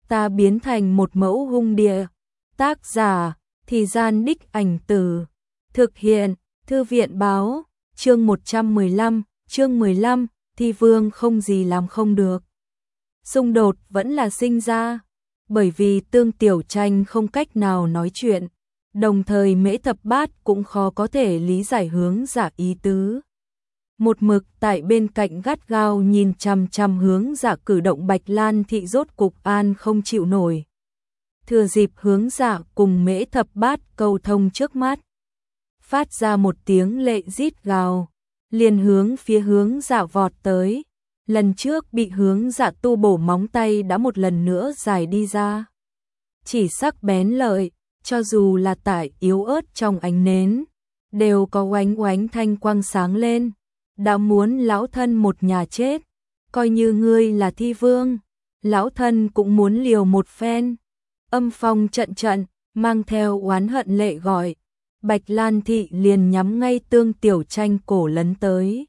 ta biến thành một mẫu hung địa. Tác giả, Thì Gian Đích Ảnh Từ. Thực hiện, Thư viện Báo. Chương 115, chương 15, Thi Vương không gì làm không được. Xung đột vẫn là sinh ra, bởi vì Tương Tiểu Tranh không cách nào nói chuyện, đồng thời Mễ Thập Bát cũng khó có thể lý giải Hướng Dạ ý tứ. Một mực tại bên cạnh gắt gao nhìn chằm chằm Hướng Dạ cử động, Bạch Lan Thị rốt cục an không chịu nổi. Thừa dịp Hướng Dạ cùng Mễ Thập Bát cầu thông trước mắt, phát ra một tiếng lệ rít gào, liền hướng phía Hướng Dạ vọt tới. Lần trước bị Hướng Dạ tu bổ móng tay đã một lần nữa dài đi ra. Chỉ sắc bén lợi, cho dù là tại yếu ớt trong ánh nến, đều có oánh oánh thanh quang sáng lên. Đã muốn lão thân một nhà chết, coi như ngươi là Thi Vương, lão thân cũng muốn liều một phen. Âm phong trận trận, mang theo oán hận lệ gọi, Bạch Lan Thị liền nhắm ngay Tương Tiểu Tranh cổ lấn tới.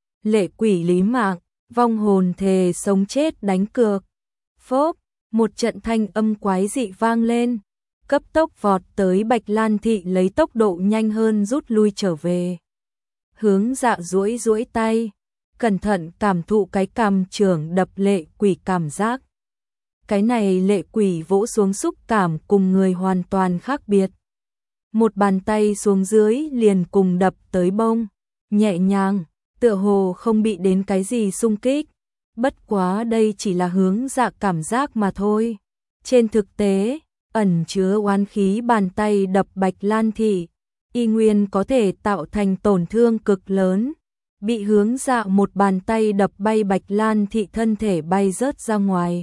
Lệ quỷ lý mạng, vong hồn thề sống chết đánh cược. Phốp, một trận thanh âm quái dị vang lên, cấp tốc vọt tới Bạch Lan Thị lấy tốc độ nhanh hơn rút lui trở về. Hướng Dạ duỗi duỗi tay, cẩn thận cảm thụ cái cằm trưởng đập lệ quỷ cảm giác. Cái này lệ quỷ vỗ xuống xúc cảm cùng người hoàn toàn khác biệt. Một bàn tay xuống dưới liền cùng đập tới bông, nhẹ nhàng, tựa hồ không bị đến cái gì xung kích. Bất quá đây chỉ là Hướng Dạ cảm giác mà thôi. Trên thực tế, ẩn chứa oán khí bàn tay đập Bạch Lan Thị, y nguyên có thể tạo thành tổn thương cực lớn. Bị Hướng Dạ một bàn tay đập bay, Bạch Lan Thị thân thể bay rớt ra ngoài,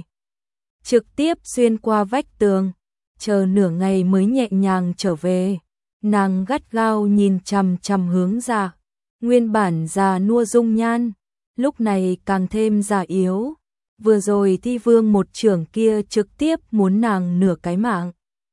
trực tiếp xuyên qua vách tường, chờ nửa ngày mới nhẹ nhàng trở về. Nàng gắt gao nhìn chằm chằm Hướng Dạ, nguyên bản già nua dung nhan, lúc này càng thêm già yếu. Vừa rồi Thi Vương một chưởng kia trực tiếp muốn nàng nửa cái mạng.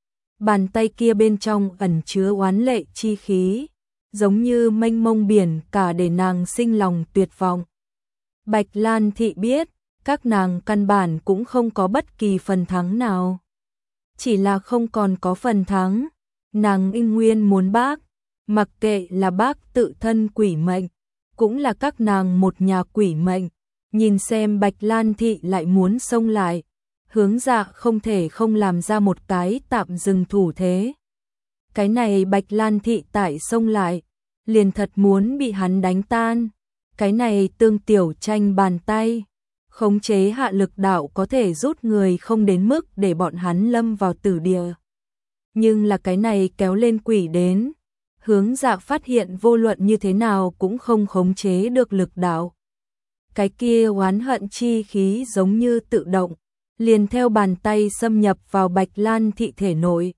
Bàn tay kia bên trong ẩn chứa oán lệ chi khí, giống như mênh mông biển cả để nàng sinh lòng tuyệt vọng. Bạch Lan Thị biết, các nàng căn bản cũng không có bất kỳ phần thắng nào. Chỉ là không còn có phần thắng, nàng inh nguyên muốn bác, mặc kệ là bác tự thân quỷ mệnh, cũng là các nàng một nhà quỷ mệnh. Nhìn xem Bạch Lan Thị lại muốn xông lại, Hướng Dạ không thể không làm ra một cái tạm dừng thủ thế. Cái này Bạch Lan Thị tại xông lại, liền thật muốn bị hắn đánh tan. Cái này Tương Tiểu Tranh bàn tay, khống chế hạ lực đạo có thể rút người không đến mức để bọn hắn lâm vào tử địa. Nhưng là cái này kéo lên quỷ đến, Hướng Dạ phát hiện vô luận như thế nào cũng không khống chế được lực đạo. Cái kia oán hận chi khí giống như tự động, liền theo bàn tay xâm nhập vào Bạch Lan Thị thể nội.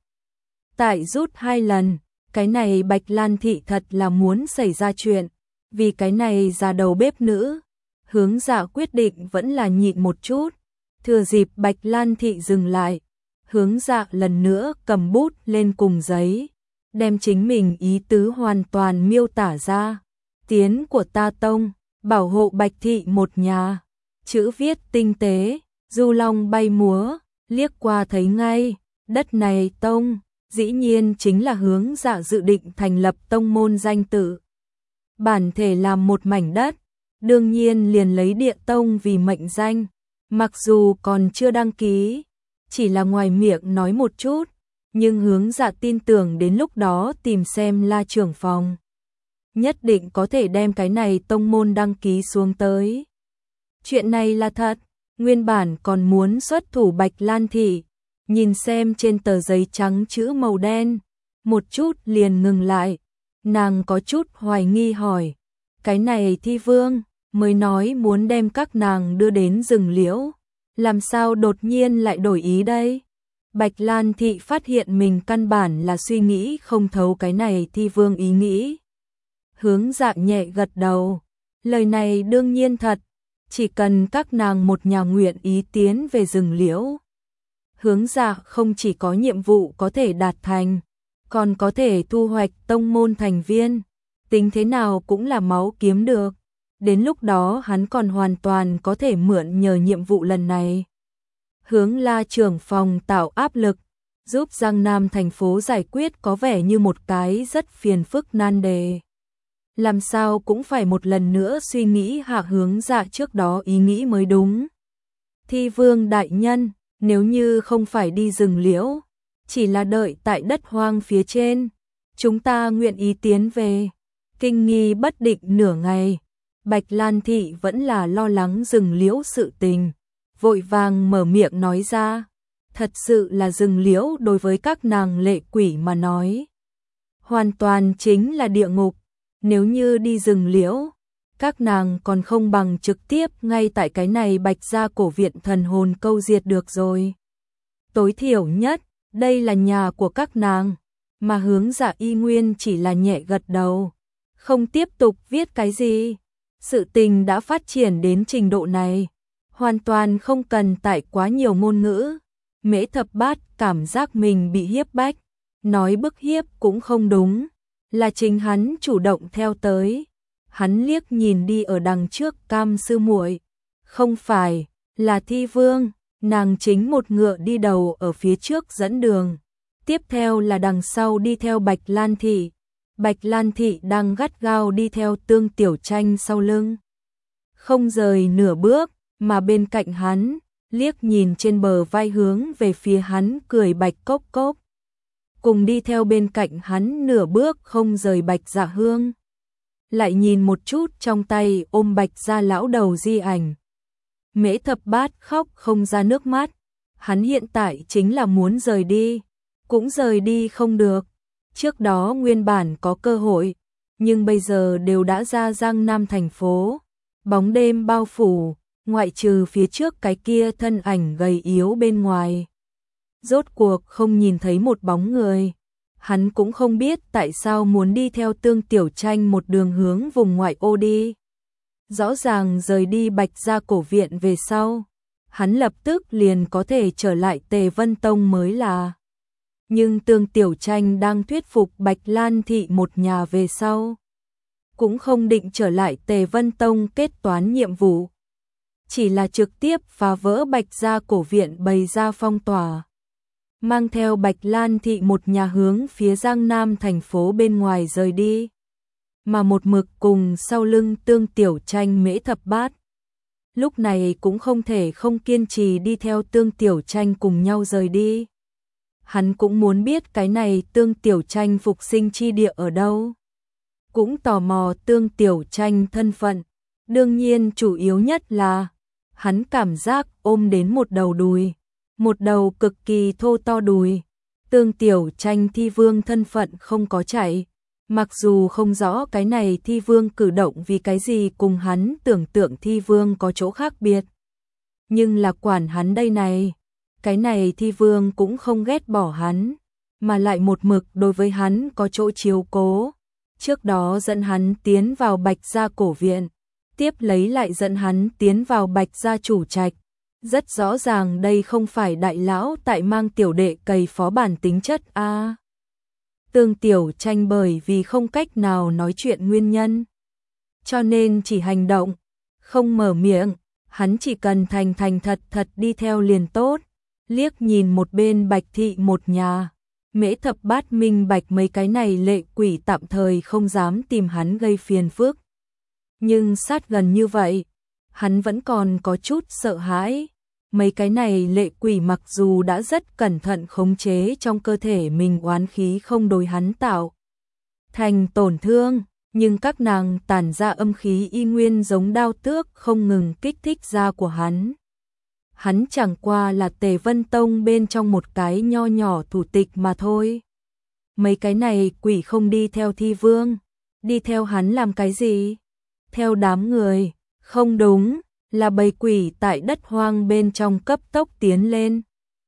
Tại rút 2 lần, cái này Bạch Lan Thị thật là muốn xảy ra chuyện, vì cái này già đầu bếp nữ. Hướng Dạ quyết định vẫn là nhịn một chút, thừa dịp Bạch Lan Thị dừng lại, Hướng Dạ lần nữa cầm bút lên cùng giấy, đem chính mình ý tứ hoàn toàn miêu tả ra. Tiến của ta tông, bảo hộ Bạch Thị một nhà. Chữ viết tinh tế, du long bay múa, liếc qua thấy ngay, đất này tông, dĩ nhiên chính là Hướng Dạ dự định thành lập tông môn danh tự. Bản thể làm một mảnh đất, đương nhiên liền lấy địa tông vì mệnh danh, mặc dù còn chưa đăng ký, chỉ là ngoài miệng nói một chút, nhưng Hướng Dạ tin tưởng đến lúc đó tìm xem La trưởng phòng, nhất định có thể đem cái này tông môn đăng ký xuống tới. Chuyện này là thật, nguyên bản còn muốn xuất thủ Bạch Lan Thị, nhìn xem trên tờ giấy trắng chữ màu đen, một chút liền ngừng lại, nàng có chút hoài nghi hỏi, cái này Thi Vương mới nói muốn đem các nàng đưa đến rừng liễu, làm sao đột nhiên lại đổi ý đây? Bạch Lan Thị phát hiện mình căn bản là suy nghĩ không thấu cái này Thi Vương ý nghĩ. Hướng Dạ nhẹ gật đầu, lời này đương nhiên thật, chỉ cần các nàng một nhà nguyện ý tiến về rừng liễu. Hướng Dạ không chỉ có nhiệm vụ có thể đạt thành, còn có thể thu hoạch tông môn thành viên, tính thế nào cũng là máu kiếm được. Đến lúc đó hắn còn hoàn toàn có thể mượn nhờ nhiệm vụ lần này. hướng La trưởng phòng tạo áp lực, giúp Giang Nam thành phố giải quyết có vẻ như một cái rất phiền phức nan đề. Làm sao cũng phải một lần nữa suy nghĩ hạ hướng dạ trước đó ý nghĩ mới đúng. Thi vương đại nhân, nếu như không phải đi rừng liễu, chỉ là đợi tại đất hoang phía trên, chúng ta nguyện ý tiến về. Kinh nghi bất định nửa ngày, Bạch Lan Thị vẫn là lo lắng rừng liễu sự tình, vội vàng mở miệng nói ra. Thật sự là rừng liễu đối với các nàng lệ quỷ mà nói, hoàn toàn chính là địa ngục. Nếu như đi rừng liễu, các nàng còn không bằng trực tiếp ngay tại cái này Bạch gia cổ viện thần hồn câu diệt được rồi. Tối thiểu nhất, đây là nhà của các nàng, mà hướng dạ y nguyên chỉ là nhẹ gật đầu, không tiếp tục viết cái gì. Sự tình đã phát triển đến trình độ này, hoàn toàn không cần tải quá nhiều ngôn ngữ. Mễ Thập Bát cảm giác mình bị hiếp bách, nói bức hiếp cũng không đúng, là chính hắn chủ động theo tới. Hắn liếc nhìn đi ở đằng trước Cam sư muội, không phải là Thi Vương, nàng chính một ngựa đi đầu ở phía trước dẫn đường, tiếp theo là đằng sau đi theo Bạch Lan Thị. Bạch Lan Thị đang gắt gao đi theo Tương Tiểu Tranh sau lưng, không rời nửa bước, mà bên cạnh hắn, liếc nhìn trên bờ vai hướng về phía hắn cười Bạch Cốc Cốc. Cùng đi theo bên cạnh hắn nửa bước không rời Bạch Dạ Hương. Lại nhìn một chút trong tay ôm Bạch gia lão đầu di ảnh. Mễ Thập Bát khóc không ra nước mắt, hắn hiện tại chính là muốn rời đi, cũng rời đi không được. Trước đó nguyên bản có cơ hội, nhưng bây giờ đều đã ra Giang Nam thành phố, bóng đêm bao phủ, ngoại trừ phía trước cái kia thân ảnh gầy yếu bên ngoài, rốt cuộc không nhìn thấy một bóng người. Hắn cũng không biết tại sao muốn đi theo Tương Tiểu Tranh một đường hướng vùng ngoại ô đi. Rõ ràng rời đi Bạch gia cổ viện về sau, hắn lập tức liền có thể trở lại Tề Vân Tông mới là. Nhưng Tương Tiểu Tranh đang thuyết phục Bạch Lan Thị một nhà về sau, cũng không định trở lại Tề Vân Tông kết toán nhiệm vụ, chỉ là trực tiếp phá vỡ Bạch gia cổ viện bày ra phong tỏa, mang theo Bạch Lan Thị một nhà hướng phía Giang Nam thành phố bên ngoài rời đi, mà một mực cùng sau lưng Tương Tiểu Tranh Mễ Thập Bát. Lúc này cũng không thể không kiên trì đi theo Tương Tiểu Tranh cùng nhau rời đi. Hắn cũng muốn biết cái này Tương Tiểu Tranh phục sinh chi địa ở đâu. Cũng tò mò Tương Tiểu Tranh thân phận. Đương nhiên chủ yếu nhất là hắn cảm giác ôm đến một đầu đùi, một đầu cực kỳ thô to đùi. Tương Tiểu Tranh Thi Vương thân phận không có chạy, mặc dù không rõ cái này Thi Vương cử động vì cái gì cùng hắn tưởng tượng Thi Vương có chỗ khác biệt, nhưng là quản hắn đây này, cái này Thi Vương cũng không ghét bỏ hắn, mà lại một mực đối với hắn có chỗ chiếu cố. Trước đó dẫn hắn tiến vào Bạch gia cổ viện, tiếp lấy lại dẫn hắn tiến vào Bạch gia chủ trạch. Rất rõ ràng đây không phải đại lão tại mang tiểu đệ cày phó bản tính chất a. Tương Tiểu Tranh bởi vì không cách nào nói chuyện nguyên nhân, cho nên chỉ hành động, không mở miệng, hắn chỉ cần thành thành thật thật đi theo liền tốt. Liếc nhìn một bên Bạch Thị một nhà, Mễ Thập Bát minh bạch mấy cái này lệ quỷ tạm thời không dám tìm hắn gây phiền phức. Nhưng sát gần như vậy, hắn vẫn còn có chút sợ hãi. Mấy cái này lệ quỷ mặc dù đã rất cẩn thận khống chế trong cơ thể mình oán khí không đối hắn tạo thành tổn thương, nhưng các nàng tản ra âm khí y nguyên giống đao tước không ngừng kích thích da của hắn. Hắn chẳng qua là Tề Vân Tông bên trong một cái nho nhỏ thủ tịch mà thôi. Mấy cái này quỷ không đi theo Thi Vương, đi theo hắn làm cái gì? Theo đám người, không đúng, là bầy quỷ tại đất hoang bên trong cấp tốc tiến lên.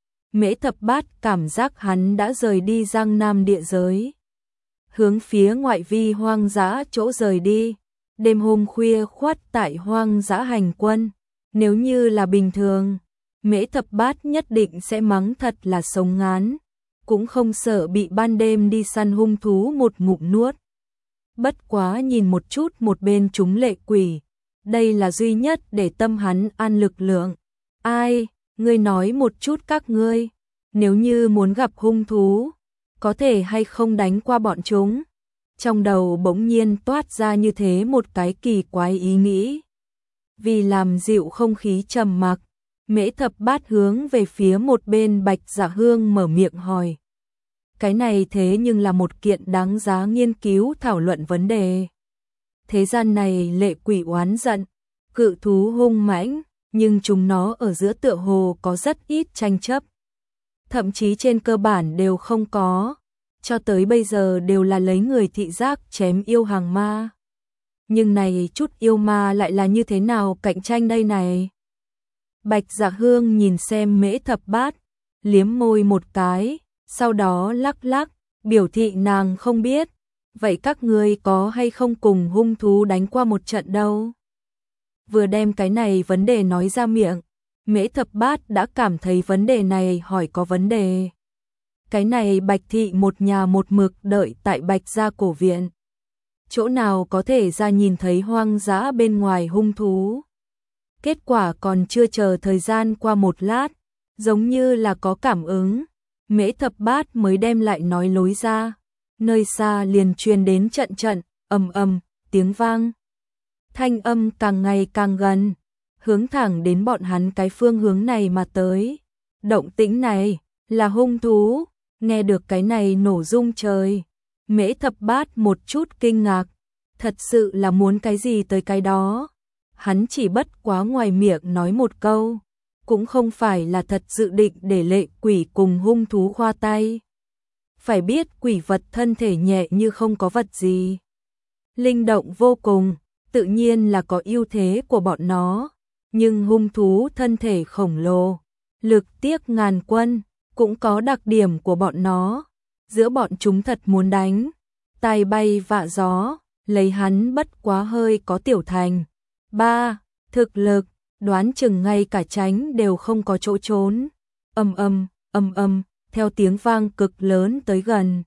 Mễ Thập Bát cảm giác hắn đã rời đi Giang Nam địa giới, hướng phía ngoại vi hoang dã chỗ rời đi. Đêm hôm khuya khoắt tại hoang dã hành quân, nếu như là bình thường, Mễ Thập Bát nhất định sẽ mắng thật là sống ngán, cũng không sợ bị ban đêm đi săn hung thú một ngụm nuốt. Bất quá nhìn một chút một bên chúng lệ quỷ, đây là duy nhất để tâm hắn an lực lượng. Ai, Ngươi nói một chút các ngươi, nếu như muốn gặp hung thú, có thể hay không đánh qua bọn chúng? Trong đầu bỗng nhiên toát ra như thế một cái kỳ quái ý nghĩ. Vì làm dịu không khí trầm mặc, Mễ Thập Bát hướng về phía một bên Bạch Dạ Hương mở miệng hỏi. Cái này thế nhưng là một kiện đáng giá nghiên cứu thảo luận vấn đề. Thế gian này lệ quỷ oán giận, cự thú hung mãnh, nhưng chúng nó ở giữa tựa hồ có rất ít tranh chấp. Thậm chí trên cơ bản đều không có, cho tới bây giờ đều là lấy người thị giác chém yêu hàng ma. Nhưng này chút yêu ma lại là như thế nào cạnh tranh đây này? Bạch Dạ Hương nhìn xem Mễ Thập Bát, liếm môi một cái, sau đó lắc lắc, biểu thị nàng không biết. Vậy các ngươi có hay không cùng hung thú đánh qua một trận đâu? Vừa đem cái này vấn đề nói ra miệng, Mễ Thập Bát đã cảm thấy vấn đề này hỏi có vấn đề. Cái này Bạch thị một nhà một mực đợi tại Bạch gia cổ viện. Chỗ nào có thể ra nhìn thấy hoang dã bên ngoài hung thú. Kết quả còn chưa chờ thời gian qua một lát, giống như là có cảm ứng, Mễ Thập Bát mới đem lại nói lối ra. Nơi xa liền truyền đến trận trận, ầm ầm, tiếng vang. Thanh âm càng ngày càng gần, hướng thẳng đến bọn hắn cái phương hướng này mà tới. Động tĩnh này, là hung thú, nghe được cái này nổ rung trời. Mễ Thập Bát một chút kinh ngạc, thật sự là muốn cái gì tới cái đó. Hắn chỉ bất quá ngoài miệng nói một câu, cũng không phải là thật dự định để lệ quỷ cùng hung thú khoa tay. Phải biết quỷ vật thân thể nhẹ như không có vật gì. Linh động vô cùng, tự nhiên là có ưu thế của bọn nó. Nhưng hung thú thân thể khổng lồ, lực tiếc ngàn quân, cũng có đặc điểm của bọn nó. Giữa bọn chúng thật muốn đánh, tai bay vạ gió, lấy hắn bất quá hơi có tiểu thành. 3. Thực lực, đoán chừng ngay cả tránh đều không có chỗ trốn. Âm âm, theo tiếng vang cực lớn tới gần.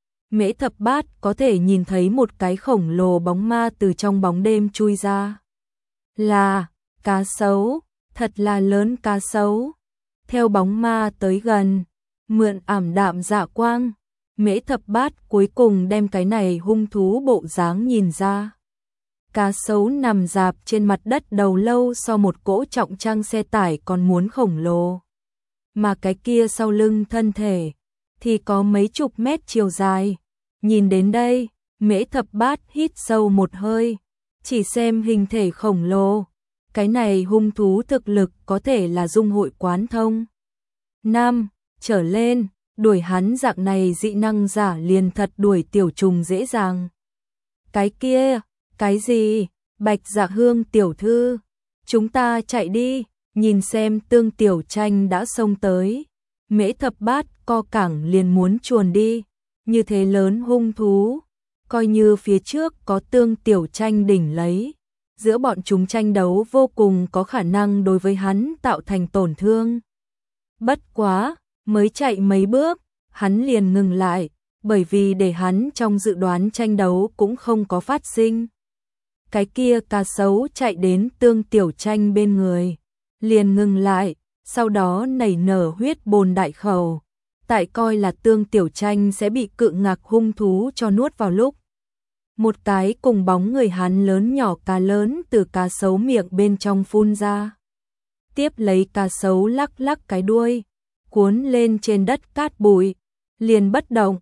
Mễ Thập Bát có thể nhìn thấy một cái khổng lồ bóng ma từ trong bóng đêm chui ra. Là cá sấu, thật là lớn cá sấu. Theo bóng ma tới gần, mượn ảm đạm dạ quang, Mễ Thập Bát cuối cùng đem cái này hung thú bộ dáng nhìn ra. Cá sấu nằm rạp trên mặt đất đầu lâu so một cỗ trọng trang xe tải còn muốn khổng lồ. Mà cái kia sau lưng thân thể thì có mấy chục mét chiều dài. Nhìn đến đây, Mễ Thập Bát hít sâu một hơi, chỉ xem hình thể khổng lồ, cái này hung thú thực lực có thể là dung hội quán thông. 5. Trở lên, đuổi hắn dạng này dị năng giả liền thật đuổi tiểu trùng dễ dàng. Cái kia, cái gì? Bạch Dạ Hương tiểu thư, chúng ta chạy đi. Nhìn xem Tương Tiểu Tranh đã xông tới, Mễ Thập Bát co cẳng liền muốn chuồn đi. Như thế lớn hung thú, coi như phía trước có Tương Tiểu Tranh đỉnh lấy, giữa bọn chúng tranh đấu vô cùng có khả năng đối với hắn tạo thành tổn thương. Bất quá, mới chạy mấy bước, hắn liền ngừng lại, bởi vì để hắn trong dự đoán tranh đấu cũng không có phát sinh. Cái kia cá sấu chạy đến Tương Tiểu Tranh bên người, liền ngừng lại, sau đó nảy nở huyết bồn đại khẩu. Tại coi là Tương Tiểu Tranh sẽ bị cự ngạc hung thú cho nuốt vào lúc. Một cái cùng bóng người hắn lớn nhỏ cá lớn từ cá sấu miệng bên trong phun ra. Tiếp lấy cá sấu lắc lắc cái đuôi, cuốn lên trên đất cát bụi, liền bất động.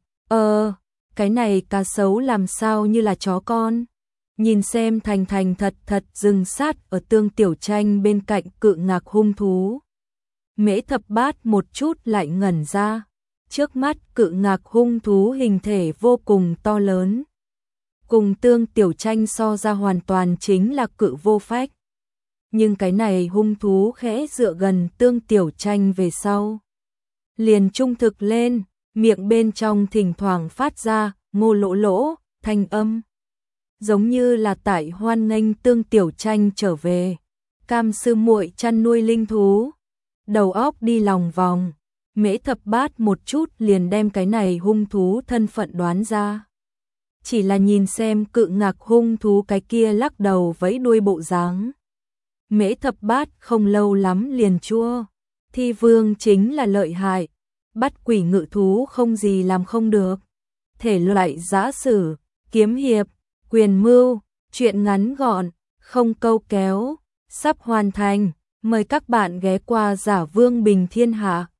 Cái này cá sấu làm sao như là chó con. Nhìn xem thành thành thật thật dừng sát ở Tương Tiểu Tranh bên cạnh cự ngạc hung thú. Mễ Thập Bát một chút lại ngẩn ra. Trước mắt cự ngạc hung thú hình thể vô cùng to lớn. Cùng Tương Tiểu Tranh so ra hoàn toàn chính là cự vô phách. Nhưng cái này hung thú khẽ dựa gần Tương Tiểu Tranh về sau. Liền trung thực lên, miệng bên trong thỉnh thoảng phát ra ngô lỗ lỗ, thanh âm. Giống như là tại hoan nghênh Tương Tiểu Tranh trở về. Cam sư muội chăn nuôi linh thú. Đầu óc đi lòng vòng. Mễ Thập Bát một chút liền đem cái này hung thú thân phận đoán ra. Chỉ là nhìn xem cự ngạc hung thú cái kia lắc đầu vẫy đuôi bộ dáng. Mễ Thập Bát không lâu lắm liền chua. Thi vương chính là lợi hại, bắt quỷ ngự thú không gì làm không được. Thể loại giã sử, kiếm hiệp, quyền mưu, truyện ngắn gọn, không câu kéo, sắp hoàn thành. Mời các bạn ghé qua Giả Vương Bình Thiên Hạ.